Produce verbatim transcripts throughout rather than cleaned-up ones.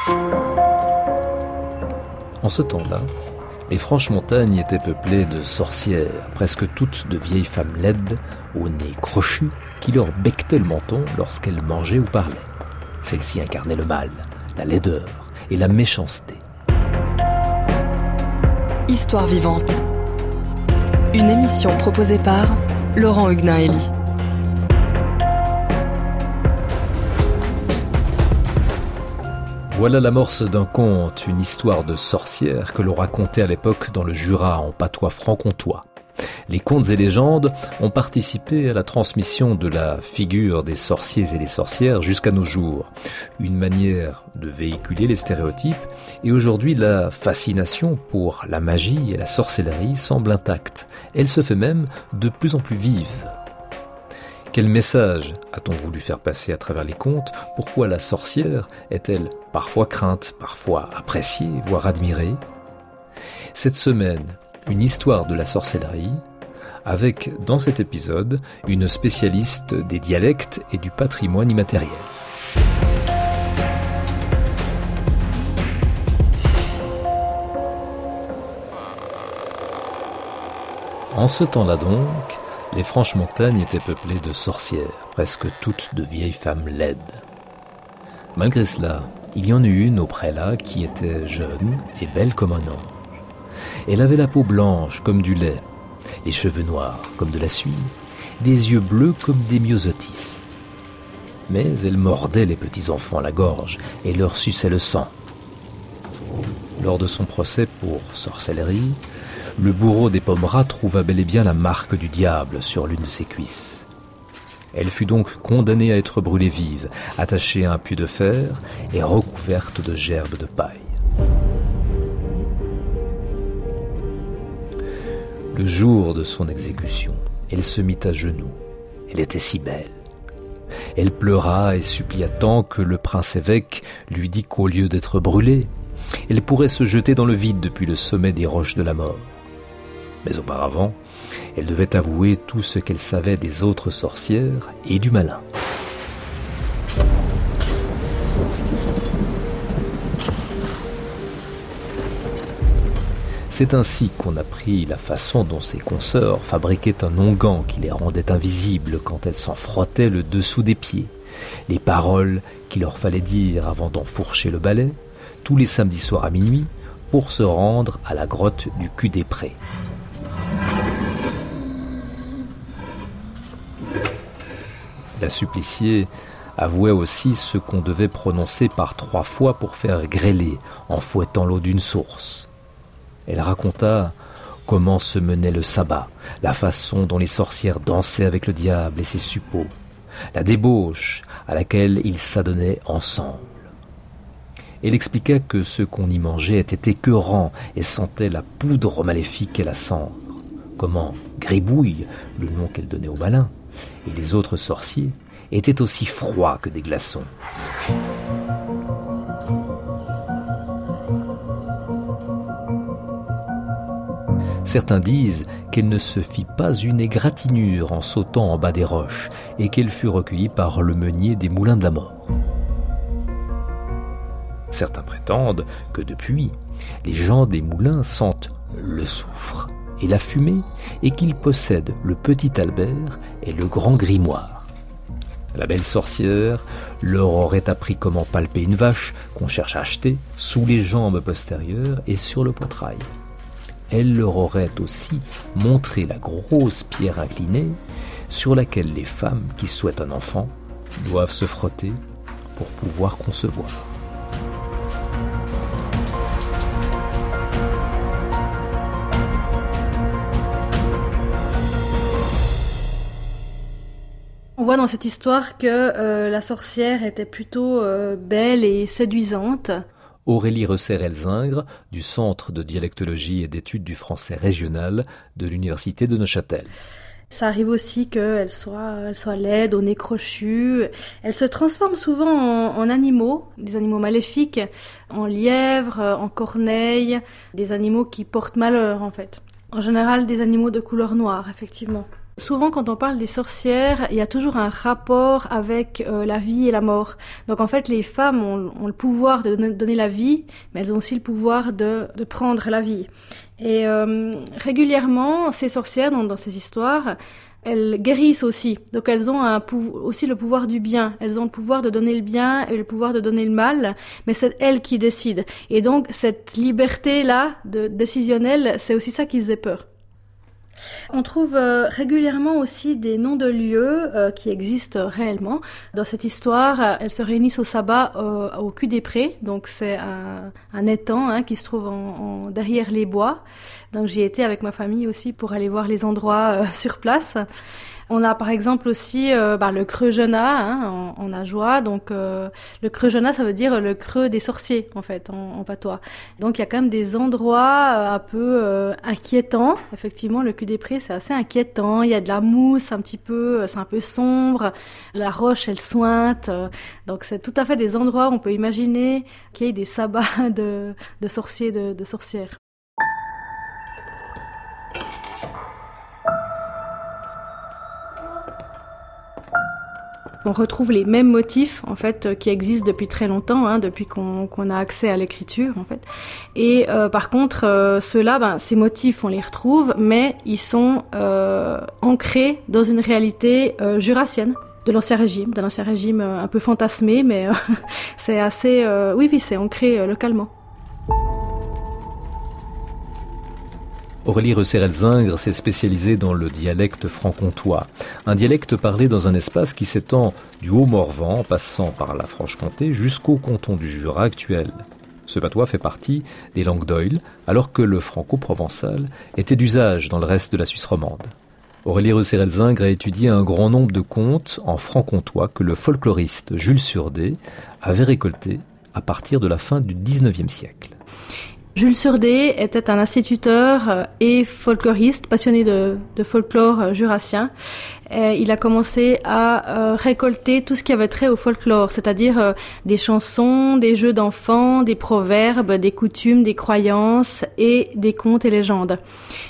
En ce temps-là, les Franches-Montagnes étaient peuplées de sorcières, presque toutes de vieilles femmes laides, au nez crochu, qui leur becquetaient le menton lorsqu'elles mangeaient ou parlaient. Celles-ci incarnaient le mal, la laideur et la méchanceté. Histoire vivante. Une émission proposée par Laurent Huguenin-Hélie. Voilà l'amorce d'un conte, une histoire de sorcière que l'on racontait à l'époque dans le Jura en patois franc-comtois. Les contes et légendes ont participé à la transmission de la figure des sorciers et des sorcières jusqu'à nos jours. Une manière de véhiculer les stéréotypes, et aujourd'hui la fascination pour la magie et la sorcellerie semble intacte. Elle se fait même de plus en plus vive. Quel message a-t-on voulu faire passer à travers les contes ? Pourquoi la sorcière est-elle parfois crainte, parfois appréciée, voire admirée ? Cette semaine, une histoire de la sorcellerie, avec, dans cet épisode, une spécialiste des dialectes et du patrimoine immatériel. En ce temps-là donc, les Franches-Montagnes étaient peuplées de sorcières, presque toutes de vieilles femmes laides. Malgré cela, il y en eut une au prélat qui était jeune et belle comme un ange. Elle avait la peau blanche comme du lait, les cheveux noirs comme de la suie, des yeux bleus comme des myosotis. Mais elle mordait les petits enfants à la gorge et leur suçait le sang. Lors de son procès pour sorcellerie, le bourreau des Pommerats trouva bel et bien la marque du diable sur l'une de ses cuisses. Elle fut donc condamnée à être brûlée vive, attachée à un pieu de fer et recouverte de gerbes de paille. Le jour de son exécution, elle se mit à genoux. Elle était si belle. Elle pleura et supplia tant que le prince-évêque lui dit qu'au lieu d'être brûlée, elle pourrait se jeter dans le vide depuis le sommet des roches de la mort. Mais auparavant, elle devait avouer tout ce qu'elle savait des autres sorcières et du malin. C'est ainsi qu'on apprit la façon dont ses consoeurs fabriquaient un onguent qui les rendait invisibles quand elles s'en frottaient le dessous des pieds, les paroles qu'il leur fallait dire avant d'enfourcher le balai, tous les samedis soirs à minuit, pour se rendre à la grotte du Cul des Prés. La suppliciée avouait aussi ce qu'on devait prononcer par trois fois pour faire grêler en fouettant l'eau d'une source. Elle raconta comment se menait le sabbat, la façon dont les sorcières dansaient avec le diable et ses suppôts, la débauche à laquelle ils s'adonnaient ensemble. Elle expliqua que ce qu'on y mangeait était écœurant et sentait la poudre maléfique et la cendre, comment Gribouille, le nom qu'elle donnait au malin, et les autres sorciers étaient aussi froids que des glaçons. Certains disent qu'elle ne se fit pas une égratignure en sautant en bas des roches et qu'elle fut recueillie par le meunier des moulins de la mort. Certains prétendent que depuis, les gens des moulins sentent le soufre et la fumée et qu'ils possèdent le petit Albert et le grand grimoire. La belle sorcière leur aurait appris comment palper une vache qu'on cherche à acheter sous les jambes postérieures et sur le poitrail. Elle leur aurait aussi montré la grosse pierre inclinée sur laquelle les femmes qui souhaitent un enfant doivent se frotter pour pouvoir concevoir. On voit dans cette histoire que euh, la sorcière était plutôt euh, belle et séduisante. Aurélie Resser-Elzingre, du Centre de dialectologie et d'études du français régional de l'Université de Neuchâtel. Ça arrive aussi qu'elle soit, elle soit laide, au nez crochu. Elle se transforme souvent en, en animaux, des animaux maléfiques, en lièvres, en corneilles, des animaux qui portent malheur en fait. En général, des animaux de couleur noire, effectivement. Souvent, quand on parle des sorcières, il y a toujours un rapport avec euh, la vie et la mort. Donc en fait, les femmes ont, ont le pouvoir de donner, donner la vie, mais elles ont aussi le pouvoir de, de prendre la vie. Et euh, régulièrement, ces sorcières, dans, dans ces histoires, elles guérissent aussi. Donc elles ont un pou- aussi le pouvoir du bien. Elles ont le pouvoir de donner le bien et le pouvoir de donner le mal, mais c'est elles qui décident. Et donc cette liberté-là, de, décisionnelle, c'est aussi ça qui faisait peur. On trouve euh, régulièrement aussi des noms de lieux euh, qui existent réellement. Dans cette histoire, euh, elles se réunissent au sabbat euh, au cul des prés, donc c'est un, un étang hein, qui se trouve en, en, derrière les bois. Donc j'y étais avec ma famille aussi pour aller voir les endroits euh, sur place. On a par exemple aussi euh, bah, le creux Jonah hein, en, en Ajoie. Donc euh, le creux Jonah, ça veut dire le creux des sorciers en fait en, en patois. Donc il y a quand même des endroits euh, un peu euh, inquiétants. Effectivement, le cul des prés, c'est assez inquiétant. Il y a de la mousse un petit peu, c'est un peu sombre. La roche, elle sointe. Euh, donc c'est tout à fait des endroits où on peut imaginer qu'il y ait des sabbats de, de sorciers, de, de sorcières. On retrouve les mêmes motifs en fait qui existent depuis très longtemps, hein, depuis qu'on, qu'on a accès à l'écriture en fait. Et euh, par contre, euh, ceux-là, ben, ces motifs, on les retrouve, mais ils sont euh, ancrés dans une réalité euh, jurassienne de l'ancien régime, de l'ancien régime euh, un peu fantasmé, mais euh, c'est assez, euh, oui, oui, c'est ancré euh, localement. Aurélie Resserel-Zingres s'est spécialisée dans le dialecte franc-comtois, un dialecte parlé dans un espace qui s'étend du Haut-Morvan, en passant par la Franche-Comté, jusqu'au canton du Jura actuel. Ce patois fait partie des langues d'Oïl, alors que le franco-provençal était d'usage dans le reste de la Suisse romande. Aurélie Resserel-Zingres a étudié un grand nombre de contes en franc-comtois que le folkloriste Jules Surdé avait récoltés à partir de la fin du dix-neuvième siècle. Jules Surdé était un instituteur et folkloriste, passionné de, de folklore jurassien. Et il a commencé à euh, récolter tout ce qui avait trait au folklore, c'est-à-dire euh, des chansons, des jeux d'enfants, des proverbes, des coutumes, des croyances et des contes et légendes.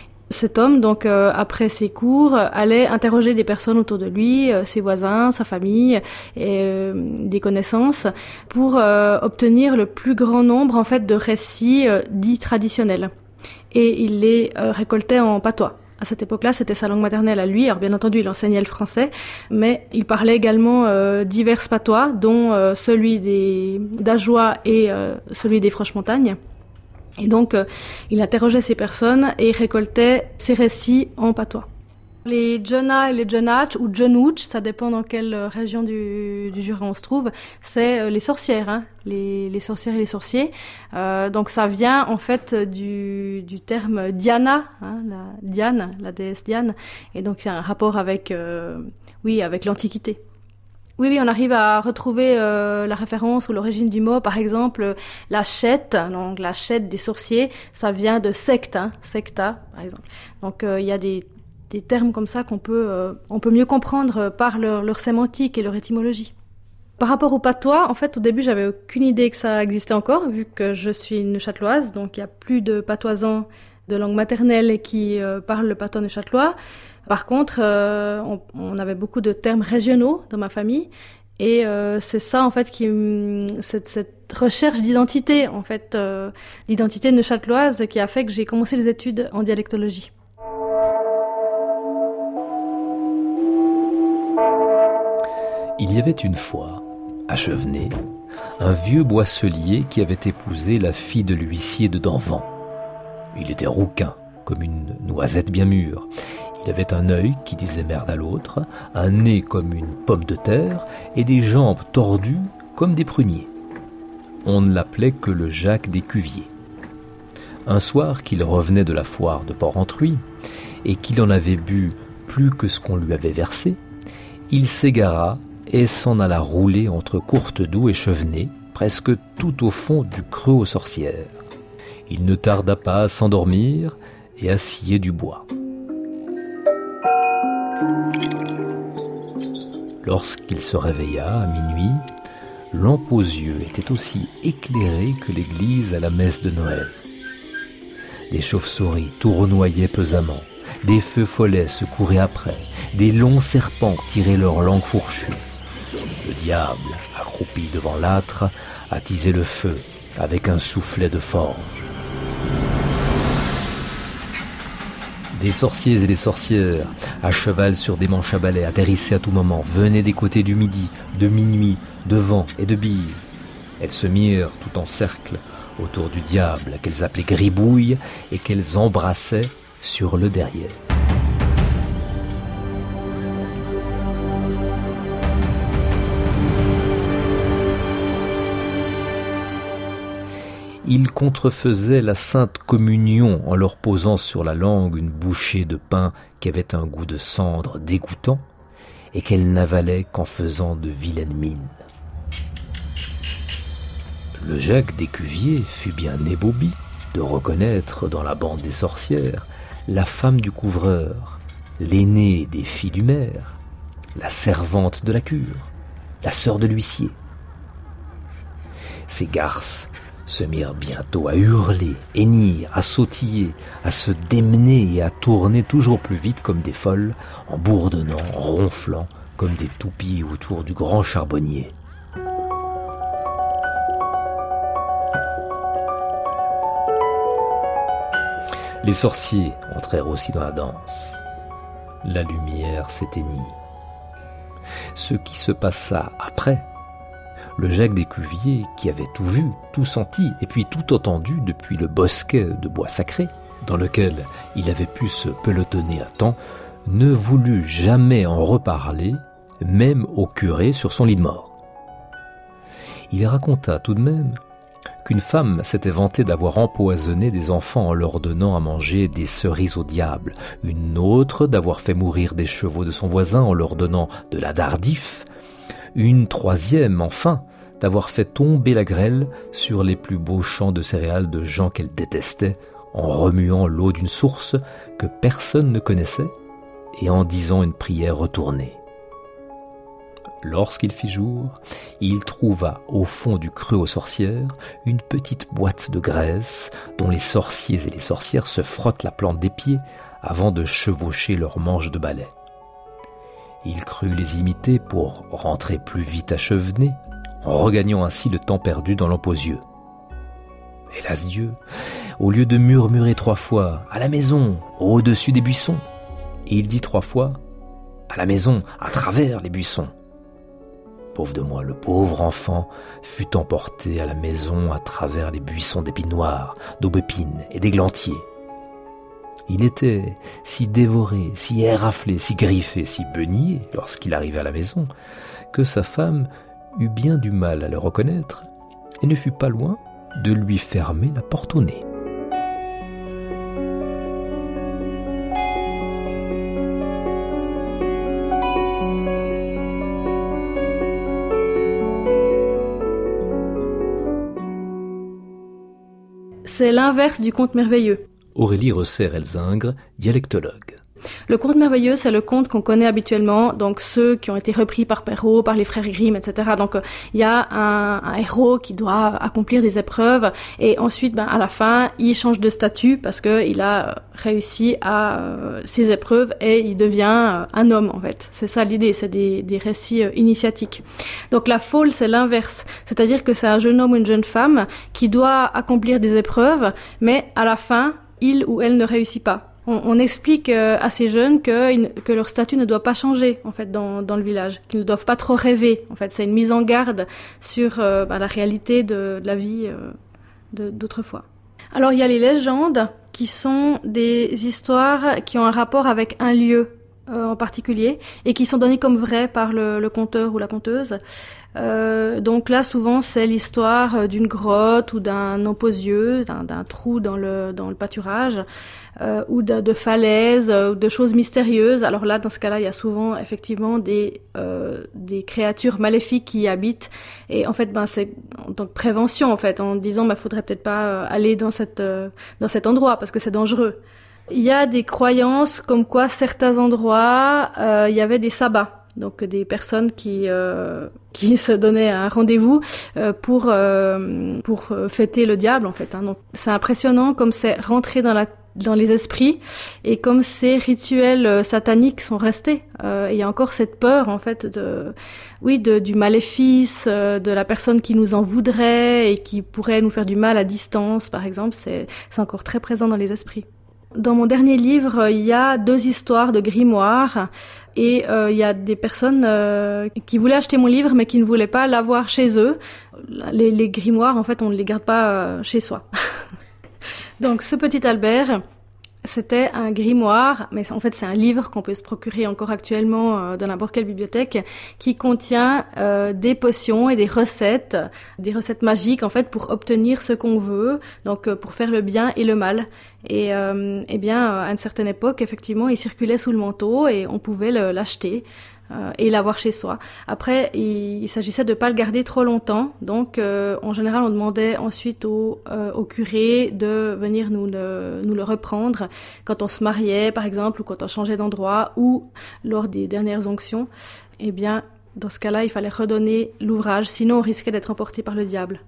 Cet homme, donc euh, après ses cours, allait interroger des personnes autour de lui, euh, ses voisins, sa famille, et euh, des connaissances, pour euh, obtenir le plus grand nombre en fait de récits euh, dits traditionnels. Et il les euh, récoltait en patois. À cette époque-là, c'était sa langue maternelle à lui. Alors bien entendu, il enseignait le français, mais il parlait également euh, divers patois, dont euh, celui des d'Ajoie et euh, celui des Franches-Montagnes. Et donc, euh, il interrogeait ces personnes et récoltait ces récits en patois. Les Djona et les Djonach, ou Djonouch, ça dépend dans quelle région du, du Jura on se trouve, c'est euh, les sorcières, hein, les, les sorcières et les sorciers. Euh, donc ça vient en fait du, du terme Diana, hein, la Diane, la déesse Diane. Et donc c'est un rapport avec, euh, oui, avec l'Antiquité. Oui, oui, on arrive à retrouver euh, la référence ou l'origine du mot. Par exemple, la chette, donc la chette des sorciers, ça vient de secte, hein, secta, par exemple. Donc, il euh, y a des, des termes comme ça qu'on peut, euh, on peut mieux comprendre par leur, leur sémantique et leur étymologie. Par rapport au patois, en fait, au début, j'avais aucune idée que ça existait encore, vu que je suis neuchâteloise, donc il y a plus de patoisans de langue maternelle qui euh, parlent le patois neuchâtelois. Par contre, euh, on, on avait beaucoup de termes régionaux dans ma famille, et euh, c'est ça en fait qui cette, cette recherche d'identité en fait, euh, d'identité neuchâteloise qui a fait que j'ai commencé les études en dialectologie. Il y avait une fois, à Chevenay, un vieux boisselier qui avait épousé la fille de l'huissier de Danvans. Il était rouquin, comme une noisette bien mûre. Il avait un œil qui disait merde à l'autre, un nez comme une pomme de terre et des jambes tordues comme des pruniers. On ne l'appelait que le Jacques des Cuviers. Un soir qu'il revenait de la foire de Porrentruy et qu'il en avait bu plus que ce qu'on lui avait versé, il s'égara et s'en alla rouler entre Courtedoux et Chevenay, presque tout au fond du creux aux sorcières. Il ne tarda pas à s'endormir et à scier du bois. Lorsqu'il se réveilla à minuit, lampe aux yeux était aussi éclairée que l'église à la messe de Noël. Des chauves-souris tournoyaient pesamment, Des feux follets se couraient après. Des longs serpents tiraient leurs langues fourchues. Le diable, accroupi devant l'âtre, attisait le feu avec un soufflet de forge. Des sorciers et des sorcières, à cheval sur des manches à balai, atterrissaient à tout moment, venaient des côtés du midi, de minuit, de vent et de bise. Elles se mirent tout en cercle autour du diable, qu'elles appelaient Gribouille et qu'elles embrassaient sur le derrière. Ils contrefaisaient la sainte communion en leur posant sur la langue une bouchée de pain qui avait un goût de cendre dégoûtant et qu'elles n'avalaient qu'en faisant de vilaines mines. Le Jacques d'Écuvier fut bien ébaubi de reconnaître dans la bande des sorcières la femme du couvreur, l'aînée des filles du maire, la servante de la cure, la sœur de l'huissier. Ces garces se mirent bientôt à hurler, hennir, à sautiller, à se démener et à tourner toujours plus vite comme des folles, en bourdonnant, en ronflant, comme des toupies autour du grand charbonnier. Les sorciers entrèrent aussi dans la danse. La lumière s'éteignit. Ce qui se passa après, le Jacques d'Écuvier, qui avait tout vu, tout senti, et puis tout entendu depuis le bosquet de bois sacré, dans lequel il avait pu se pelotonner à temps, ne voulut jamais en reparler, même au curé sur son lit de mort. Il raconta tout de même qu'une femme s'était vantée d'avoir empoisonné des enfants en leur donnant à manger des cerises au diable, une autre d'avoir fait mourir des chevaux de son voisin en leur donnant de la dardif, une troisième, enfin, d'avoir fait tomber la grêle sur les plus beaux champs de céréales de gens qu'elle détestait, en remuant l'eau d'une source que personne ne connaissait et en disant une prière retournée. Lorsqu'il fit jour, il trouva au fond du creux aux sorcières une petite boîte de graisse dont les sorciers et les sorcières se frottent la plante des pieds avant de chevaucher leurs manches de balai. Il crut les imiter pour rentrer plus vite à Chevenay, en regagnant ainsi le temps perdu dans l'Emposieux. Hélas Dieu, au lieu de murmurer trois fois « à la maison, au-dessus des buissons », il dit trois fois « à la maison, à travers les buissons ». Pauvre de moi, le pauvre enfant fut emporté à la maison à travers les buissons d'épines noires, d'aubépines et d'églantiers. Il était si dévoré, si éraflé, si griffé, si beugné lorsqu'il arrivait à la maison, que sa femme eut bien du mal à le reconnaître et ne fut pas loin de lui fermer la porte au nez. C'est l'inverse du conte merveilleux. Aurélie Resserre-Elzingre, dialectologue. Le conte merveilleux, c'est le conte qu'on connaît habituellement, donc ceux qui ont été repris par Perrault, par les frères Grimm, et cetera. Donc il euh, y a un, un héros qui doit accomplir des épreuves et ensuite, ben, à la fin, il change de statut parce que il a réussi à euh, ses épreuves et il devient euh, un homme en fait. C'est ça l'idée, c'est des, des récits euh, initiatiques. Donc la folle, c'est l'inverse, c'est-à-dire que c'est un jeune homme ou une jeune femme qui doit accomplir des épreuves, mais à la fin, il ou elle ne réussit pas. On, on explique euh, à ces jeunes que, que leur statut ne doit pas changer en fait dans, dans le village, qu'ils ne doivent pas trop rêver. En fait, c'est une mise en garde sur euh, bah, la réalité de, de la vie euh, de, d'autrefois. Alors, il y a les légendes qui sont des histoires qui ont un rapport avec un lieu euh, en particulier et qui sont données comme vraies par le, le conteur ou la conteuse. Euh, donc là, souvent, c'est l'histoire d'une grotte ou d'un emposieux, d'un, d'un trou dans le, dans le pâturage, euh, ou de, de falaises, ou de choses mystérieuses. Alors là, dans ce cas-là, il y a souvent effectivement des, euh, des créatures maléfiques qui y habitent. Et en fait, ben, c'est en tant que prévention, en fait, en disant, ben, faudrait peut-être pas aller dans cette, euh, dans cet endroit parce que c'est dangereux. Il y a des croyances comme quoi certains endroits, euh, il y avait des sabbats. Donc des personnes qui euh, qui se donnaient un rendez-vous euh, pour euh, pour fêter le diable en fait. Hein. Donc c'est impressionnant comme c'est rentré dans la dans les esprits. Et comme ces rituels euh, sataniques sont restés, euh, il y a encore cette peur en fait de, oui, de, du maléfice, euh, de la personne qui nous en voudrait et qui pourrait nous faire du mal à distance, par exemple. C'est, c'est encore très présent dans les esprits. Dans mon dernier livre, il y a deux histoires de grimoires et euh, il y a des personnes euh, qui voulaient acheter mon livre mais qui ne voulaient pas l'avoir chez eux. Les, les grimoires, en fait, on ne les garde pas euh, chez soi. Donc, ce petit Albert, c'était un grimoire, mais en fait, c'est un livre qu'on peut se procurer encore actuellement euh, dans n'importe quelle bibliothèque, qui contient euh, des potions et des recettes, des recettes magiques, en fait, pour obtenir ce qu'on veut, donc euh, pour faire le bien et le mal. Et euh, eh bien, à une certaine époque, effectivement, il circulait sous le manteau et on pouvait le, l'acheter. Euh, et l'avoir chez soi. Après, il, il s'agissait de pas le garder trop longtemps, donc euh, en général, on demandait ensuite au, euh, au curé de venir nous le, nous le reprendre quand on se mariait, par exemple, ou quand on changeait d'endroit, ou lors des dernières onctions. Eh bien, dans ce cas-là, il fallait redonner l'ouvrage, sinon on risquait d'être emporté par le diable.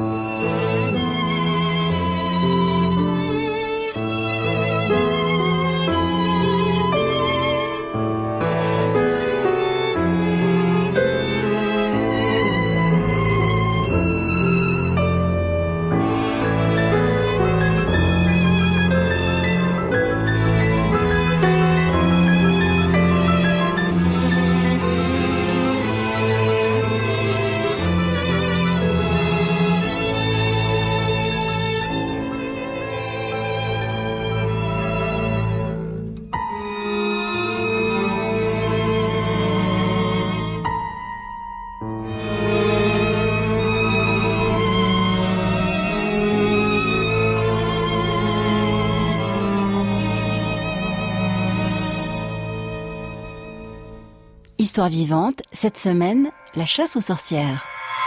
Histoire vivante, cette semaine, la chasse aux sorcières.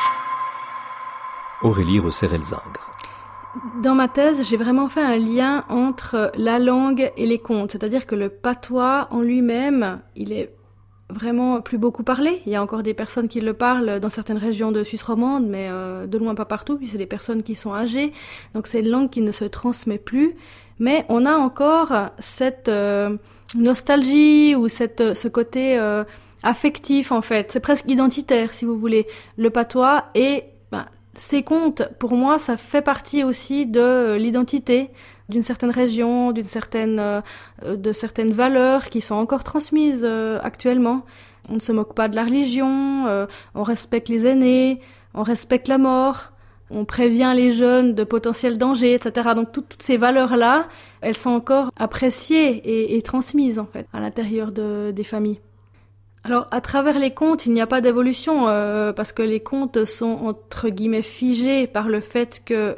Aurélie Resserre-Elzingre. Dans ma thèse, j'ai vraiment fait un lien entre la langue et les contes. C'est-à-dire que le patois en lui-même, il est vraiment plus beaucoup parlé. Il y a encore des personnes qui le parlent dans certaines régions de Suisse romande, mais euh, de loin pas partout, puis c'est des personnes qui sont âgées. Donc c'est une langue qui ne se transmet plus. Mais on a encore cette euh, nostalgie ou cette, ce côté... Euh, affectif en fait, c'est presque identitaire si vous voulez, le patois, et ben, ces contes, pour moi, ça fait partie aussi de l'identité d'une certaine région, d'une certaine, euh, de certaines valeurs qui sont encore transmises euh, actuellement. On ne se moque pas de la religion, euh, on respecte les aînés, on respecte la mort, on prévient les jeunes de potentiels dangers, et cetera. Donc tout, toutes ces valeurs-là, elles sont encore appréciées et, et transmises en fait à l'intérieur de, des familles. Alors, à travers les contes, il n'y a pas d'évolution, euh, parce que les contes sont, entre guillemets, figés par le fait que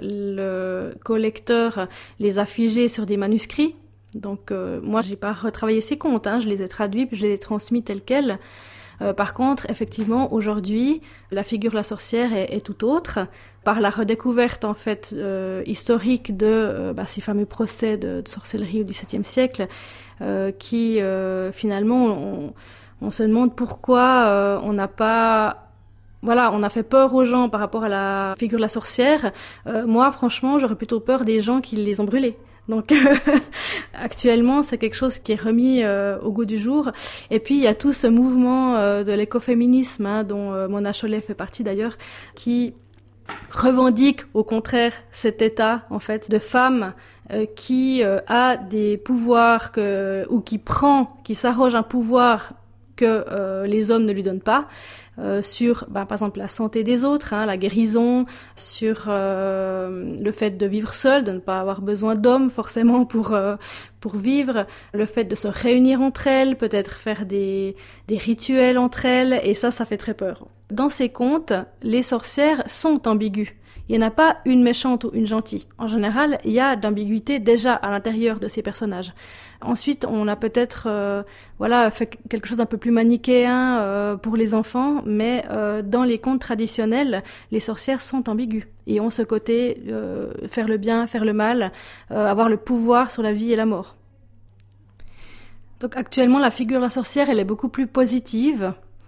le collecteur les a figés sur des manuscrits. Donc, euh, moi, j'ai pas retravaillé ces contes, hein, je les ai traduits, puis je les ai transmis tels quels. Euh, par contre, effectivement, aujourd'hui, la figure de la sorcière est, est tout autre. Par la redécouverte, en fait, euh, historique de euh, bah, ces fameux procès de, de sorcellerie au dix-septième siècle, euh, qui, euh, finalement, ont... On se demande pourquoi euh, on n'a pas... Voilà, on a fait peur aux gens par rapport à la figure de la sorcière. Euh, moi, franchement, j'aurais plutôt peur des gens qui les ont brûlés. Donc, actuellement, c'est quelque chose qui est remis euh, au goût du jour. Et puis, il y a tout ce mouvement euh, de l'écoféminisme, hein, dont euh, Mona Chollet fait partie d'ailleurs, qui revendique au contraire cet état, en fait, de femme euh, qui euh, a des pouvoirs que, ou qui prend, qui s'arroge un pouvoir que euh, les hommes ne lui donnent pas, euh, sur, ben, par exemple, la santé des autres, hein, la guérison, sur euh, le fait de vivre seul, de ne pas avoir besoin d'hommes forcément pour euh, pour vivre, le fait de se réunir entre elles, peut-être faire des des rituels entre elles, et ça, ça fait très peur. Dans ces contes, les sorcières sont ambiguës. Il n'y en a pas une méchante ou une gentille. En général, il y a d'ambiguïté déjà à l'intérieur de ces personnages. Ensuite, on a peut-être euh, voilà, fait quelque chose d'un peu plus manichéen euh, pour les enfants, mais euh, dans les contes traditionnels, les sorcières sont ambiguës et ont ce côté euh, faire le bien, faire le mal, euh, avoir le pouvoir sur la vie et la mort. Donc actuellement, la figure de la sorcière, elle est beaucoup plus positive.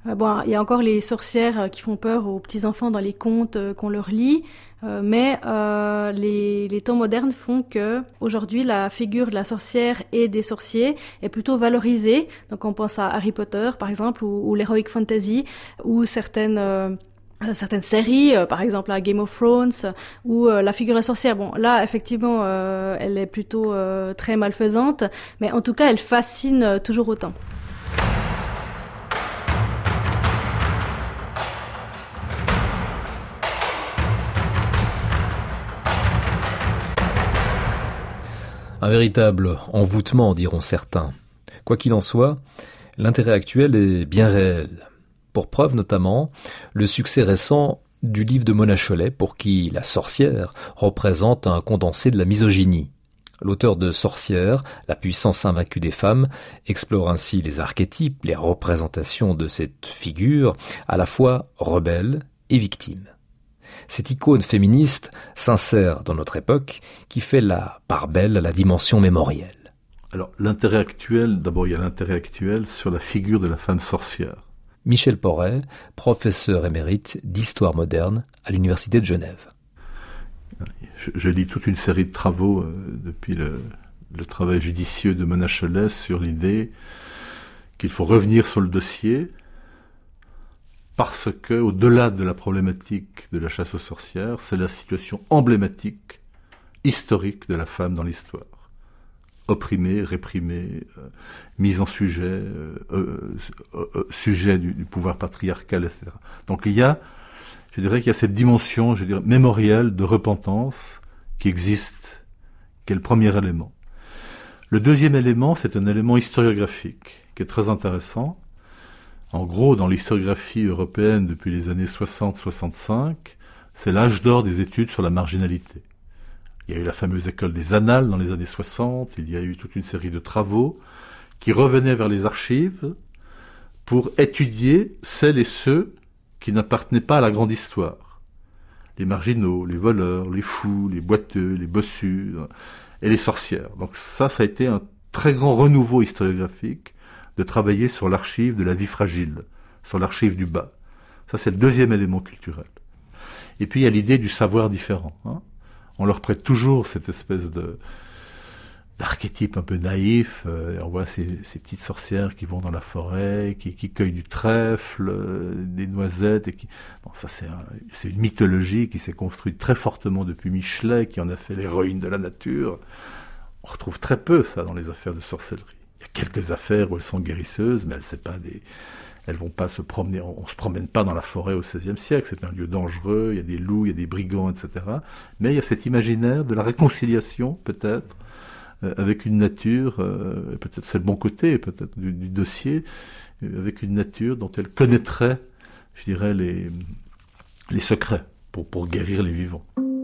Euh, bon, il y a encore les sorcières qui font peur aux petits-enfants dans les contes euh, qu'on leur lit, euh, mais euh, les, les temps modernes font que aujourd'hui la figure de la sorcière et des sorciers est plutôt valorisée. Donc on pense à Harry Potter par exemple, ou, ou l'Heroic Fantasy, ou certaines euh, certaines séries, euh, par exemple à Game of Thrones, euh, où euh, la figure de la sorcière, bon là effectivement euh, elle est plutôt euh, très malfaisante, mais en tout cas elle fascine euh, toujours autant. Un véritable envoûtement, diront certains. Quoi qu'il en soit, l'intérêt actuel est bien réel. Pour preuve notamment, le succès récent du livre de Mona Chollet, pour qui la sorcière représente un condensé de la misogynie. L'auteur de Sorcière, la puissance invaincue des femmes, explore ainsi les archétypes, les représentations de cette figure, à la fois rebelle et victime. Cette icône féministe s'insère dans notre époque qui fait la part belle à la dimension mémorielle. Alors l'intérêt actuel, d'abord il y a l'intérêt actuel sur la figure de la femme sorcière. Michel Porret, professeur émérite d'histoire moderne à l'Université de Genève. Je, je lis toute une série de travaux euh, depuis le, le travail judicieux de Mona Chollet sur l'idée qu'il faut revenir sur le dossier parce que, au-delà de la problématique de la chasse aux sorcières, c'est la situation emblématique, historique de la femme dans l'histoire. Opprimée, réprimée, euh, mise en sujet, euh, euh, euh, sujet du, du pouvoir patriarcal, et cetera. Donc il y a, je dirais qu'il y a cette dimension, je dirais, mémorielle de repentance qui existe, qui est le premier élément. Le deuxième élément, c'est un élément historiographique, qui est très intéressant. En gros, dans l'historiographie européenne depuis les années soixante soixante-cinq, c'est l'âge d'or des études sur la marginalité. Il y a eu la fameuse école des Annales dans les années soixante, il y a eu toute une série de travaux qui revenaient vers les archives pour étudier celles et ceux qui n'appartenaient pas à la grande histoire. Les marginaux, les voleurs, les fous, les boiteux, les bossus et les sorcières. Donc ça, ça a été un très grand renouveau historiographique de travailler sur l'archive de la vie fragile, sur l'archive du bas. Ça, c'est le deuxième élément culturel. Et puis, il y a l'idée du savoir différent. Hein. On leur prête toujours cette espèce de d'archétype un peu naïf. Euh, on voit ces, ces petites sorcières qui vont dans la forêt, qui, qui cueillent du trèfle, euh, des noisettes. Et qui... bon, ça, c'est, un, c'est une mythologie qui s'est construite très fortement depuis Michelet, qui en a fait l'héroïne de la nature. On retrouve très peu ça dans les affaires de sorcellerie. Il y a quelques affaires où elles sont guérisseuses, mais elles c'est pas des, elles vont pas se promener. On, on se promène pas dans la forêt au seizième siècle. C'est un lieu dangereux. Il y a des loups, il y a des brigands, et cetera. Mais il y a cet imaginaire de la réconciliation, peut-être, euh, avec une nature. Euh, peut-être c'est le bon côté, peut-être du, du dossier, euh, avec une nature dont elle connaîtrait, je dirais, les les secrets pour pour guérir les vivants.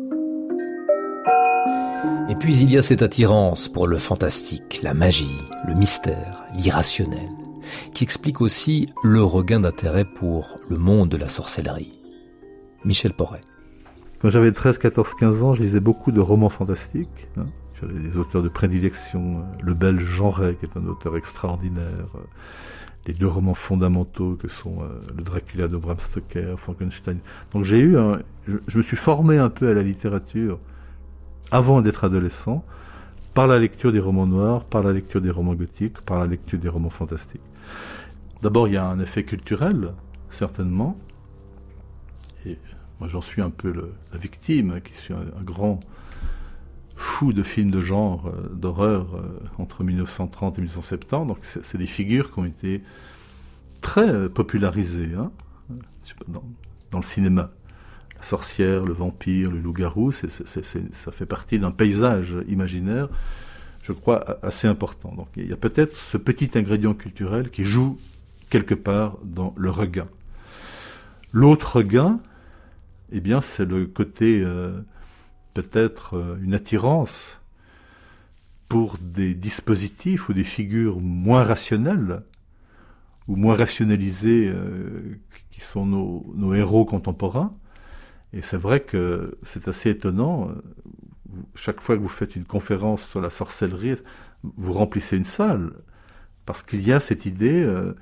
Et puis il y a cette attirance pour le fantastique, la magie, le mystère, l'irrationnel, qui explique aussi le regain d'intérêt pour le monde de la sorcellerie. Michel Porret. Quand j'avais treize, quatorze, quinze ans, je lisais beaucoup de romans fantastiques. Hein. J'avais des auteurs de prédilection, le Belge Jean Ray, qui est un auteur extraordinaire, les deux romans fondamentaux que sont euh, le Dracula de Bram Stoker, Frankenstein. Donc j'ai eu un, je, je me suis formé un peu à la littérature avant d'être adolescent, par la lecture des romans noirs, par la lecture des romans gothiques, par la lecture des romans fantastiques. D'abord, il y a un effet culturel, certainement, et moi j'en suis un peu le, la victime, qui suis un, un grand fou de films de genre, euh, d'horreur, euh, entre mille neuf cent trente et mille neuf cent soixante-dix, donc c'est, c'est des figures qui ont été très euh, popularisées hein, dans, dans le cinéma. La sorcière, le vampire, le loup-garou, c'est, c'est, c'est, c'est, ça fait partie d'un paysage imaginaire, je crois, assez important. Donc il y a peut-être ce petit ingrédient culturel qui joue quelque part dans le regain. L'autre regain, eh bien, c'est le côté, euh, peut-être, euh, une attirance pour des dispositifs ou des figures moins rationnelles ou moins rationalisées euh, qui sont nos, nos héros contemporains. Et c'est vrai que c'est assez étonnant. Chaque fois que vous faites une conférence sur la sorcellerie, vous remplissez une salle. Parce qu'il y a cette idée, euh,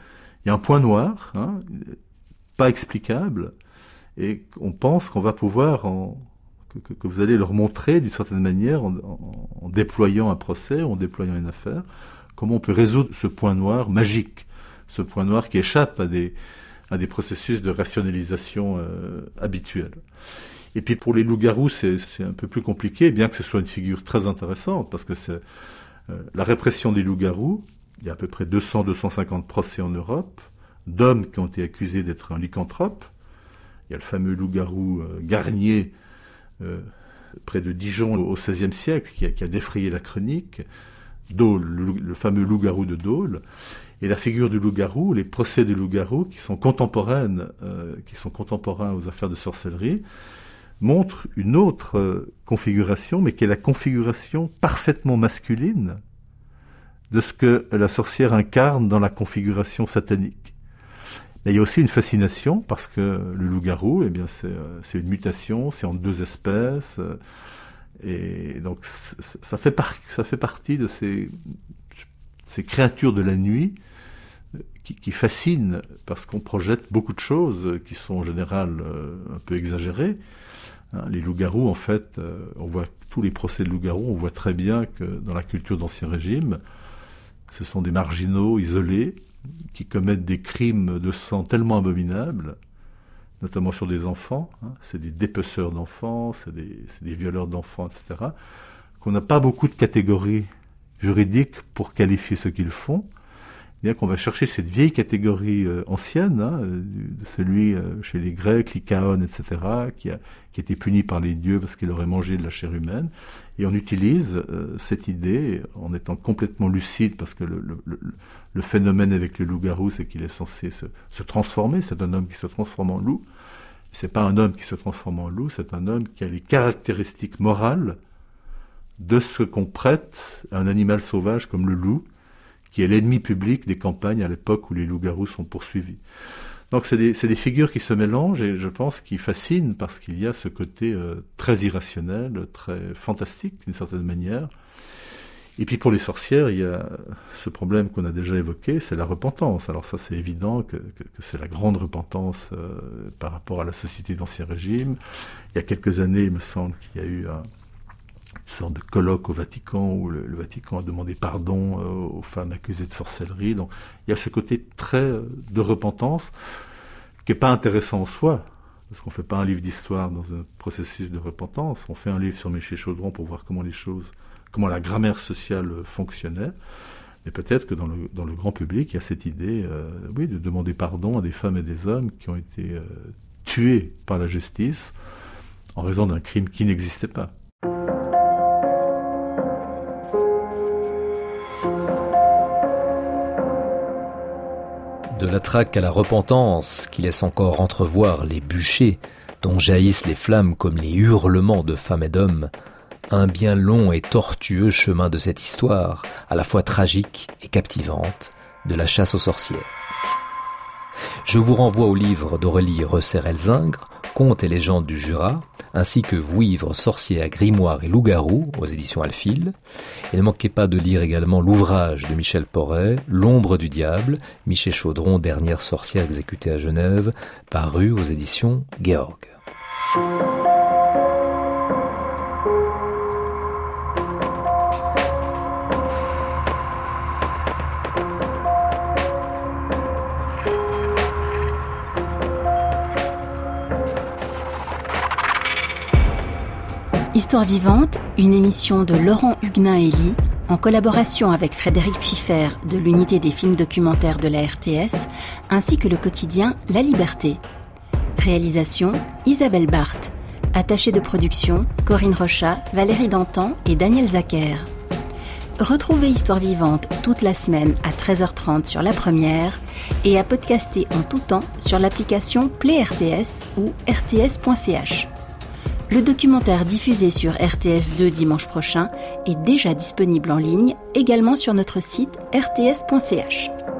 il y a un point noir, hein, pas explicable, et on pense qu'on va pouvoir, en, que, que vous allez leur montrer d'une certaine manière, en, en, en déployant un procès, en déployant une affaire, comment on peut résoudre ce point noir magique, ce point noir qui échappe à des, à des processus de rationalisation euh, habituels. Et puis pour les loups-garous, c'est, c'est un peu plus compliqué, bien que ce soit une figure très intéressante, parce que c'est euh, la répression des loups-garous. Il y a à peu près deux cents à deux cent cinquante procès en Europe, d'hommes qui ont été accusés d'être un lycanthrope. Il y a le fameux loup-garou euh, Garnier, euh, près de Dijon au seizième siècle, qui a, qui a défrayé la chronique. Dôle, le, le fameux loup-garou de Dôle. Et la figure du loup-garou, les procès du loup-garou, qui sont contemporaines, euh, qui sont contemporains aux affaires de sorcellerie, montrent une autre euh, configuration, mais qui est la configuration parfaitement masculine de ce que la sorcière incarne dans la configuration satanique. Mais il y a aussi une fascination, parce que le loup-garou, eh bien, c'est, euh, c'est une mutation, c'est entre deux espèces, euh, et donc ça fait, par, ça fait partie de ces, ces créatures de la nuit qui, qui fascinent, parce qu'on projette beaucoup de choses qui sont en général euh, un peu exagérées. Hein, les loups-garous, en fait, euh, on voit tous les procès de loups-garous, on voit très bien que dans la culture d'Ancien Régime, ce sont des marginaux isolés qui commettent des crimes de sang tellement abominables, notamment sur des enfants, hein, c'est des dépeceurs d'enfants, c'est des, c'est des violeurs d'enfants, et cetera, qu'on n'a pas beaucoup de catégories juridiques pour qualifier ce qu'ils font. Bien qu'on va chercher cette vieille catégorie euh, ancienne, hein, de celui euh, chez les Grecs, l'Icaon, et cetera, qui a, qui a été puni par les dieux parce qu'il aurait mangé de la chair humaine, et on utilise euh, cette idée en étant complètement lucide, parce que le, le, le, le phénomène avec le loup-garou, c'est qu'il est censé se, se transformer, c'est un homme qui se transforme en loup. C'est pas un homme qui se transforme en loup, c'est un homme qui a les caractéristiques morales de ce qu'on prête à un animal sauvage comme le loup, qui est l'ennemi public des campagnes à l'époque où les loups-garous sont poursuivis. Donc c'est des, c'est des figures qui se mélangent et je pense qui fascinent parce qu'il y a ce côté euh, très irrationnel, très fantastique d'une certaine manière. Et puis pour les sorcières, il y a ce problème qu'on a déjà évoqué, c'est la repentance. Alors ça c'est évident que, que, que c'est la grande repentance euh, par rapport à la société d'Ancien Régime. Il y a quelques années, il me semble qu'il y a eu un une sorte de colloque au Vatican où le, le Vatican a demandé pardon euh, aux femmes accusées de sorcellerie. Donc il y a ce côté très euh, de repentance qui n'est pas intéressant en soi, parce qu'on ne fait pas un livre d'histoire dans un processus de repentance. On fait un livre sur Michel Chaudron pour voir comment les choses, comment la grammaire sociale fonctionnait. Mais peut-être que dans le, dans le grand public, il y a cette idée euh, oui, de demander pardon à des femmes et des hommes qui ont été euh, tués par la justice en raison d'un crime qui n'existait pas. De la traque à la repentance, qui laisse encore entrevoir les bûchers dont jaillissent les flammes comme les hurlements de femmes et d'hommes, un bien long et tortueux chemin de cette histoire, à la fois tragique et captivante, de la chasse aux sorcières. Je vous renvoie au livre d'Aurélie Resser-Elzingre, Contes et légendes du Jura, ainsi que Vouivre, sorcières, grimoires et loups-garous aux éditions Alphil. Et ne manquez pas de lire également l'ouvrage de Michel Porret, L'ombre du diable, Michel Chaudron, dernière sorcière exécutée à Genève, paru aux éditions Georg. Histoire vivante, une émission de Laurent Huguenin-Hélie, en collaboration avec Frédéric Pfiffer de l'unité des films documentaires de la R T S, ainsi que le quotidien La Liberté. Réalisation Isabelle Barthes. Attachée de production Corinne Rochat, Valérie Dantan et Daniel Zacher. Retrouvez Histoire vivante toute la semaine à treize heures trente sur La Première et à podcaster en tout temps sur l'application Play R T S ou r t s point c h. Le documentaire diffusé sur R T S deux dimanche prochain est déjà disponible en ligne, également sur notre site r t s point c h.